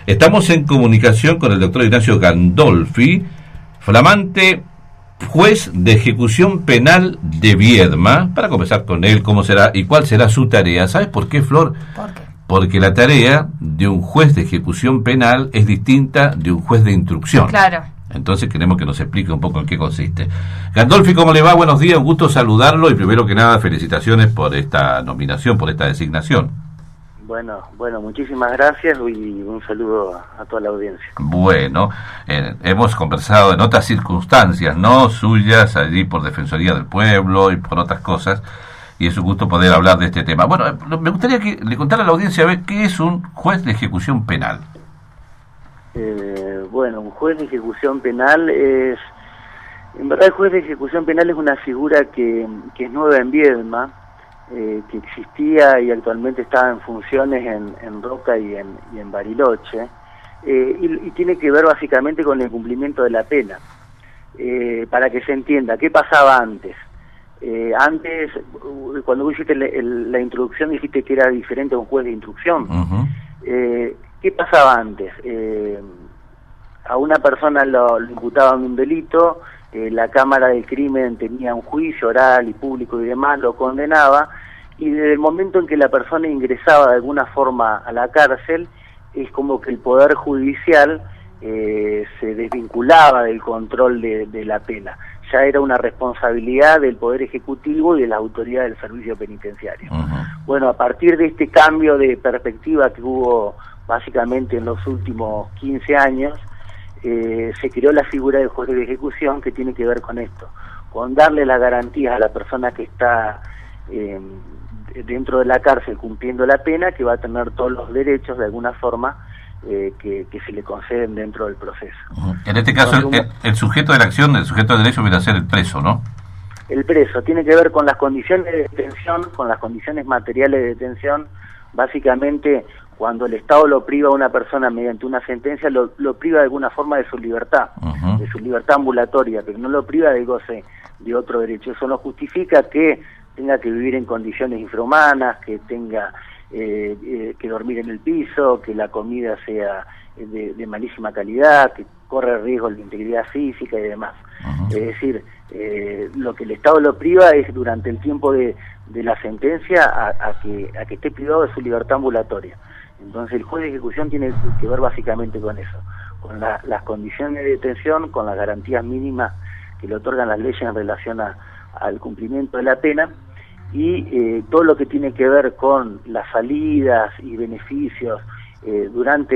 Estamos en comunicación con el doctor Ignacio Gandolfi, flamante juez de ejecución penal de Viedma, para conversar con él cómo será y cuál será su tarea. ¿Sabes por qué, Flor? ¿Por qué? Porque la tarea de un juez de ejecución penal es distinta de un juez de instrucción. Claro. Entonces queremos que nos explique un poco en qué consiste. Gandolfi, ¿cómo le va? Buenos días, un gusto saludarlo y primero que nada felicitaciones por esta nominación, por esta designación. Bueno, muchísimas gracias y un saludo a toda la audiencia. Bueno, hemos conversado en otras circunstancias, ¿no? Suyas, allí por Defensoría del Pueblo y por otras cosas, y es un gusto poder hablar de este tema. Bueno, me gustaría que le contara a la audiencia a ver qué es un juez de ejecución penal. Bueno, un juez de ejecución penal es... En verdad el juez de ejecución penal es una figura que es nueva en Viedma, que existía y actualmente está en funciones en Roca y en Bariloche, y tiene que ver básicamente con el cumplimiento de la pena. Para que se entienda, ¿qué pasaba antes? Antes, cuando vos hiciste la introducción, dijiste que era diferente a un juez de instrucción. Uh-huh. ¿Qué pasaba antes? A una persona lo imputaban un delito, la Cámara del Crimen tenía un juicio oral y público y demás, lo condenaba, y desde el momento en que la persona ingresaba de alguna forma a la cárcel, es como que el Poder Judicial se desvinculaba del control de la pena. Ya era una responsabilidad del Poder Ejecutivo y de la autoridad del servicio penitenciario. Uh-huh. Bueno, a partir de este cambio de perspectiva que hubo básicamente en los últimos 15 años, se creó la figura del juez de ejecución, que tiene que ver con esto, con darle las garantías a la persona que está dentro de la cárcel cumpliendo la pena, que va a tener todos los derechos de alguna forma que se le conceden dentro del proceso. Uh-huh. En este caso, el sujeto de la acción, el sujeto del derecho viene a ser el preso, ¿no? El preso tiene que ver con las condiciones de detención, con las condiciones materiales de detención. Básicamente, cuando el Estado lo priva a una persona mediante una sentencia, lo priva de alguna forma de su libertad, uh-huh, de su libertad ambulatoria, pero no lo priva del goce de otro derecho. Eso no justifica que tenga que vivir en condiciones infrahumanas, que tenga que dormir en el piso, que la comida sea de malísima calidad, que corre riesgo de integridad física y demás. uh-huh. Es decir, lo que el Estado lo priva es durante el tiempo de la sentencia a que esté privado de su libertad ambulatoria. Entonces el juez de ejecución tiene que ver básicamente con eso, con las condiciones de detención, con las garantías mínimas que le otorgan las leyes en relación al cumplimiento de la pena, y todo lo que tiene que ver con las salidas y beneficios durante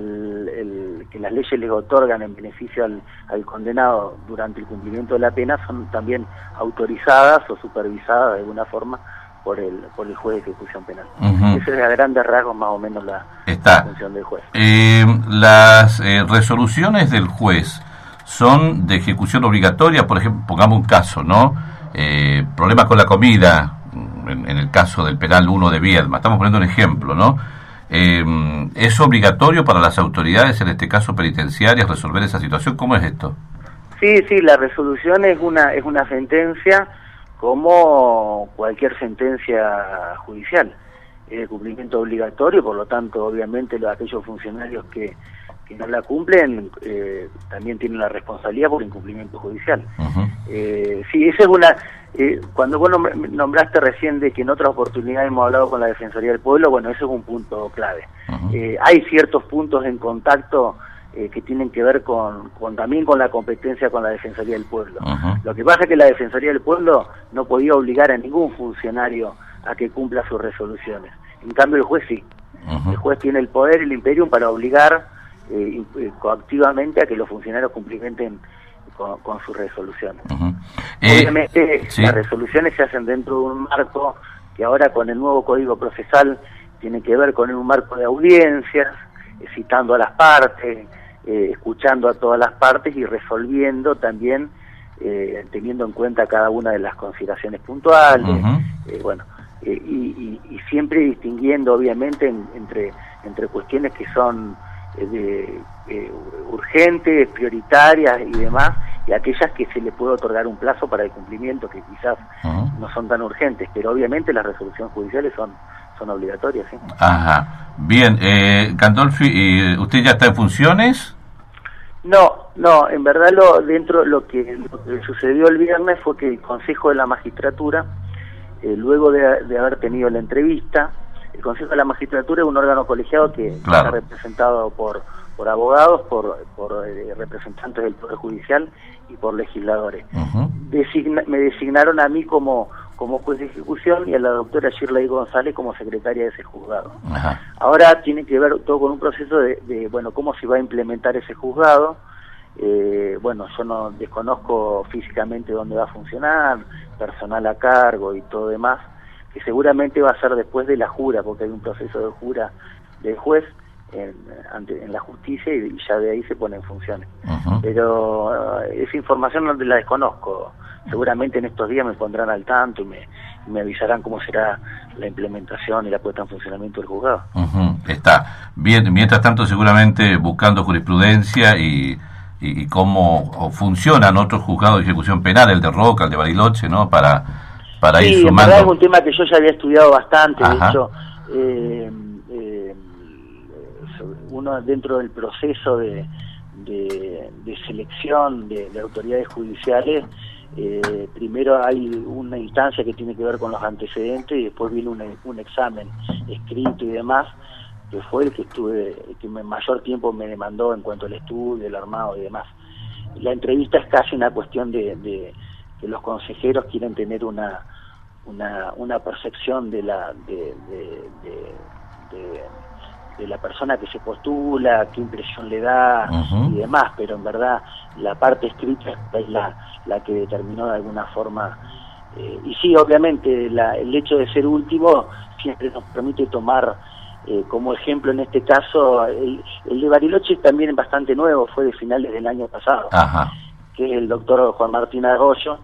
que las leyes les otorgan en beneficio al condenado durante el cumplimiento de la pena, son también autorizadas o supervisadas de alguna forma por el juez de ejecución penal. Uh-huh. Esa es a grandes rasgos más o menos la función del juez. Las resoluciones del juez son de ejecución obligatoria. Por ejemplo, pongamos un caso, ¿no? Problemas con la comida, en el caso del penal 1 de Viedma, estamos poniendo un ejemplo, ¿no? ¿Es obligatorio para las autoridades, en este caso penitenciarias, resolver esa situación? ¿Cómo es esto? Sí, la resolución es una sentencia como cualquier sentencia judicial. Es de cumplimiento obligatorio, por lo tanto, obviamente, aquellos funcionarios que no la cumplen también tienen la responsabilidad por incumplimiento judicial. Uh-huh. Sí, esa es una... cuando vos nombraste recién de que en otras oportunidades hemos hablado con la Defensoría del Pueblo, bueno, eso es un punto clave. Uh-huh. Hay ciertos puntos en contacto que tienen que ver también con la competencia con la Defensoría del Pueblo. Uh-huh. Lo que pasa es que la Defensoría del Pueblo no podía obligar a ningún funcionario a que cumpla sus resoluciones. En cambio el juez sí. Uh-huh. El juez tiene el poder, el imperium, para obligar coactivamente a que los funcionarios cumplimenten con sus resoluciones. Uh-huh. Obviamente sí. Las resoluciones se hacen dentro de un marco que ahora con el nuevo Código Procesal tiene que ver con un marco de audiencias, citando a las partes, escuchando a todas las partes y resolviendo también teniendo en cuenta cada una de las consideraciones puntuales. Uh-huh. Y siempre distinguiendo obviamente entre cuestiones que son urgentes, prioritarias y demás, y aquellas que se le puede otorgar un plazo para el cumplimiento, que quizás no son tan urgentes, pero obviamente las resoluciones judiciales son son obligatorias, sí. Ajá. Bien, Gandolfi, ¿usted ya está en funciones? No, en verdad lo que sucedió el viernes fue que el Consejo de la Magistratura, luego de haber tenido la entrevista, el Consejo de la Magistratura es un órgano colegiado que está representado por abogados, por representantes del Poder Judicial y por legisladores. Me designaron a mí como juez de ejecución y a la doctora Shirley González como secretaria de ese juzgado. Ahora tiene que ver todo con un proceso de cómo se va a implementar ese juzgado. Yo no desconozco físicamente dónde va a funcionar, personal a cargo y todo demás, que seguramente va a ser después de la jura, porque hay un proceso de jura del juez en la justicia y ya de ahí se pone en funciones. Pero esa información no la desconozco. Seguramente en estos días me pondrán al tanto y me avisarán cómo será la implementación y la puesta en funcionamiento del juzgado. Está bien. Mientras tanto, seguramente buscando jurisprudencia y cómo funcionan otros juzgados de ejecución penal, el de Roca, el de Bariloche, ¿no? Para ir sumando. En verdad es un tema que yo ya había estudiado bastante. De hecho, uno dentro del proceso de selección de autoridades judiciales, primero hay una instancia que tiene que ver con los antecedentes y después viene un examen escrito y demás, que fue el que mayor tiempo me demandó en cuanto al estudio, el armado y demás. La entrevista es casi una cuestión de que los consejeros quieren tener una percepción de la persona que se postula, qué impresión le da y demás, pero en verdad la parte escrita es la que determinó de alguna forma. Y sí, obviamente el hecho de ser último siempre nos permite tomar como ejemplo en este caso el de Bariloche, también es bastante nuevo, fue de finales del año pasado, que es el doctor Juan Martín Arroyo,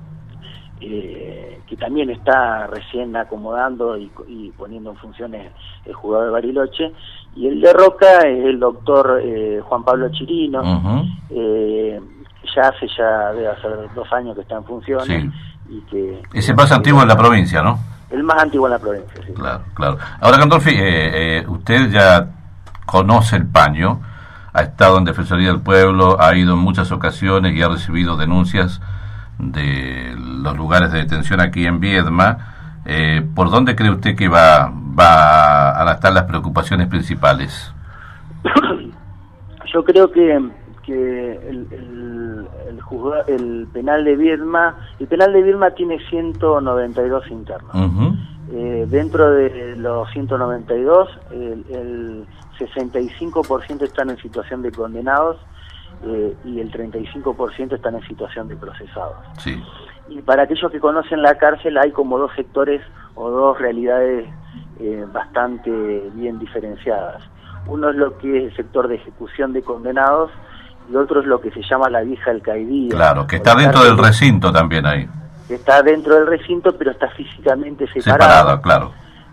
que también está recién acomodando y poniendo en funciones el juzgado de Bariloche, y el de Roca es el doctor Juan Pablo Chirino, que ya debe hacer 2 años que está en funciones. Y que ese más antiguo en la provincia, ¿no? El más antiguo en la provincia, sí. Claro. Ahora, Gandolfi, usted ya conoce el paño, ha estado en Defensoría del Pueblo, ha ido en muchas ocasiones y ha recibido denuncias de los lugares de detención aquí en Viedma. ¿Por dónde cree usted que va a estar las preocupaciones principales? Yo creo que el penal de Viedma tiene 192 internos. Dentro de los 192, el 65% están en situación de condenados y el 35% están en situación de procesados. Y para aquellos que conocen la cárcel hay como 2 sectores o 2 realidades bastante bien diferenciadas. Uno es lo que es el sector de ejecución de condenados y otro es lo que se llama la vieja alcaidía. Claro, que está dentro del recinto también ahí. Está dentro del recinto, pero está físicamente separado. Claro.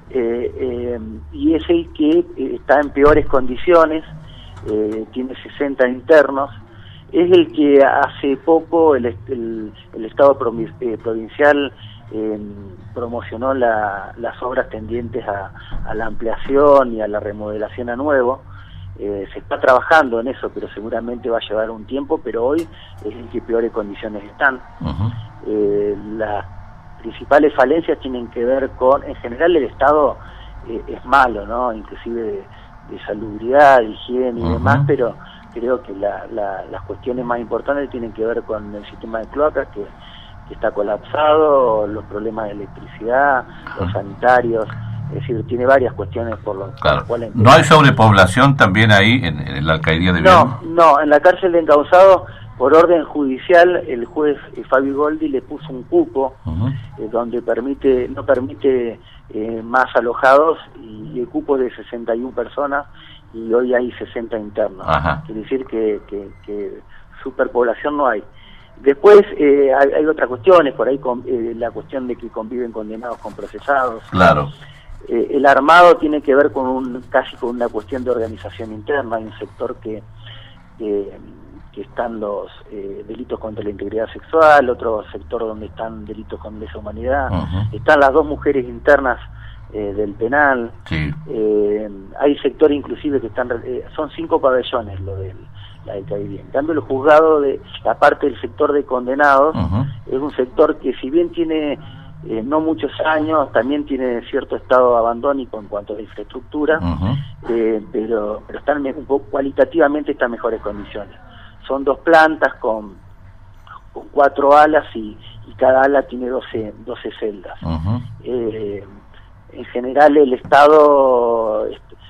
Y es el que está en peores condiciones, tiene 60 internos, es el que hace poco el Estado provincial promocionó las obras tendientes a la ampliación y a la remodelación a nuevo. Se está trabajando en eso, pero seguramente va a llevar un tiempo, pero hoy es el que peores condiciones están. Las principales falencias tienen que ver con, en general el Estado es malo, ¿no? Inclusive de salubridad, de higiene y demás, pero creo que las cuestiones más importantes tienen que ver con el sistema de cloacas que está colapsado, los problemas de electricidad, los sanitarios. Es decir, tiene varias cuestiones por las cuales... ¿No hay sobrepoblación también ahí en la alcaldía de Viedma? No, en la cárcel de Encausados, por orden judicial, el juez Fabio Goldi le puso un cupo donde no permite más alojados, y el cupo es de 61 personas y hoy hay 60 internos. Quiere decir que superpoblación no hay. Después hay otras cuestiones, por ahí la cuestión de que conviven condenados con procesados. Claro. El armado tiene que ver casi con una cuestión de organización interna. Hay un sector que están los delitos contra la integridad sexual, otro sector donde están delitos con lesa humanidad. Están las 2 mujeres internas del penal. Sí. Hay sectores inclusive que están, son 5 pabellones lo del la del Cabildo. En cambio, el juzgado, de la parte del sector de condenados, es un sector que, si bien tiene no muchos años, también tiene cierto estado abandónico en cuanto a la infraestructura, pero están un poco, cualitativamente están en mejores condiciones. Son 2 plantas con 4 alas y cada ala tiene 12 celdas. En general, el estado,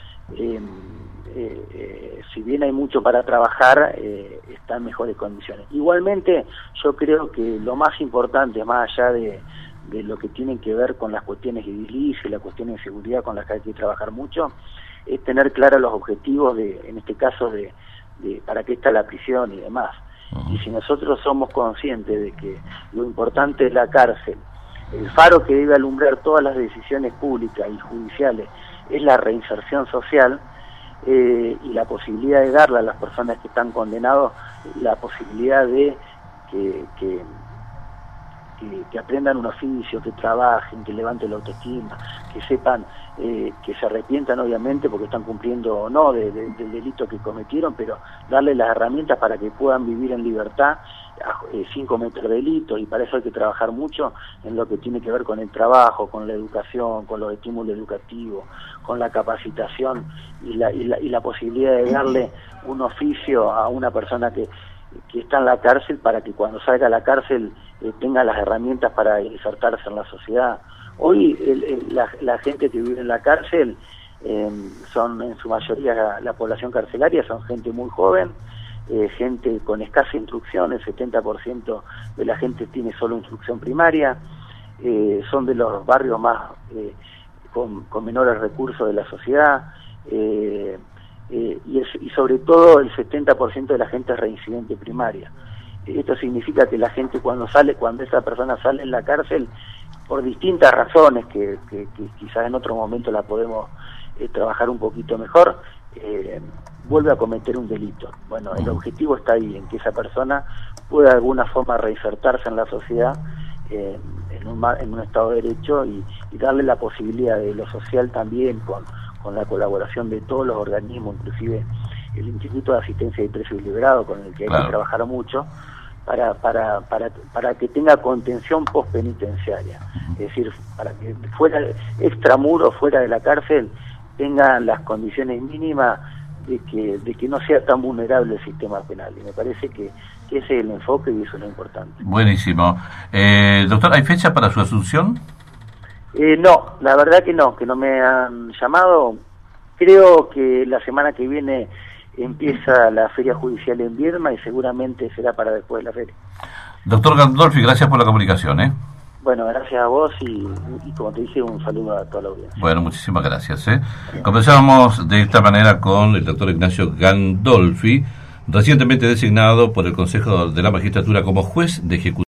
si bien hay mucho para trabajar, está en mejores condiciones. Igualmente, yo creo que lo más importante, más allá de lo que tienen que ver con las cuestiones de edilicio y las cuestiones de seguridad con las que hay que trabajar mucho, es tener claros los objetivos en este caso de para qué está la prisión y demás. Y si nosotros somos conscientes de que lo importante es la cárcel, el faro que debe alumbrar todas las decisiones públicas y judiciales es la reinserción social, y la posibilidad de darle a las personas que están condenados la posibilidad de que aprendan un oficio, que trabajen, que levanten la autoestima, que sepan, que se arrepientan obviamente porque están cumpliendo o no del delito que cometieron, pero darles las herramientas para que puedan vivir en libertad sin cometer delitos. Y para eso hay que trabajar mucho en lo que tiene que ver con el trabajo, con la educación, con los estímulos educativos, con la capacitación y la posibilidad de darle un oficio a una persona que está en la cárcel, para que cuando salga a la cárcel tenga las herramientas para insertarse en la sociedad. Hoy la gente que vive en la cárcel son en su mayoría la población carcelaria, son gente muy joven, gente con escasa instrucción, el 70% de la gente tiene solo instrucción primaria, son de los barrios más con menores recursos de la sociedad, y sobre todo el 70% de la gente es reincidente primaria. Esto significa que la gente cuando esa persona sale en la cárcel, por distintas razones que quizás en otro momento la podemos trabajar un poquito mejor, vuelve a cometer un delito. Bueno, el objetivo está ahí, en que esa persona pueda de alguna forma reinsertarse en la sociedad, en un Estado de Derecho, y darle la posibilidad de lo social también, con la colaboración de todos los organismos, inclusive el Instituto de Asistencia de Presos y Liberados, con el que hay que trabajar mucho, para que tenga contención postpenitenciaria. Es decir, para que fuera extramuro, fuera de la cárcel, tenga las condiciones mínimas de que no sea tan vulnerable el sistema penal. Y me parece que ese es el enfoque y eso es lo importante. Buenísimo. Doctor, ¿hay fecha para su asunción? No, la verdad que no me han llamado. Creo que la semana que viene empieza la feria judicial en Viedma y seguramente será para después de la feria. Doctor Gandolfi, gracias por la comunicación. Bueno, gracias a vos y como te dije, un saludo a toda la audiencia. Bueno, muchísimas gracias. Conversábamos de esta manera con el doctor Ignacio Gandolfi, recientemente designado por el Consejo de la Magistratura como juez de ejecución